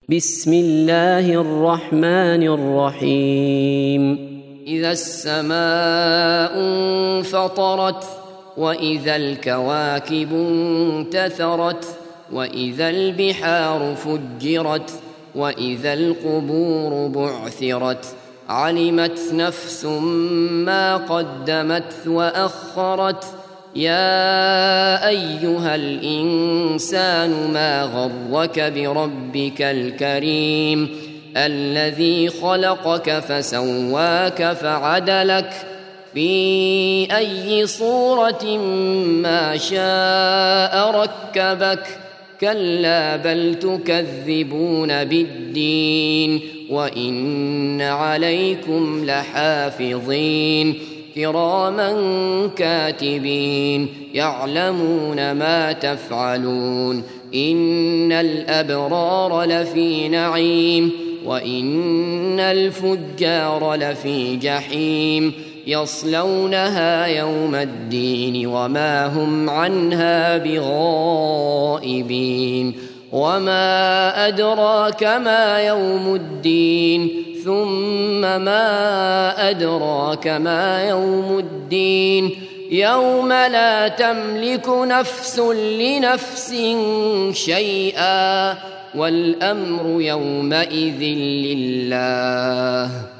بسم الله الرحمن الرحيم إذا السماء انفطرت وإذا الكواكب انتثرت وإذا البحار فجرت وإذا القبور بعثرت علمت نفس ما قدمت وأخرت يا أيها الإنسان ما غرك بربك الكريم الذي خلقك فسواك فعدلك في أي صورة ما شاء ركبك كلا بل تكذبون بالدين وإن عليكم لحافظين كراما كاتبين يعلمون ما تفعلون إن الأبرار لفي نعيم وإن الفجار لفي جحيم يصلونها يوم الدين وما هم عنها بغائبين وما أدراك ما يوم الدين ثم ما أدراك ما يوم الدين يوم لا تملك نفس لنفس شيئا والأمر يومئذ لله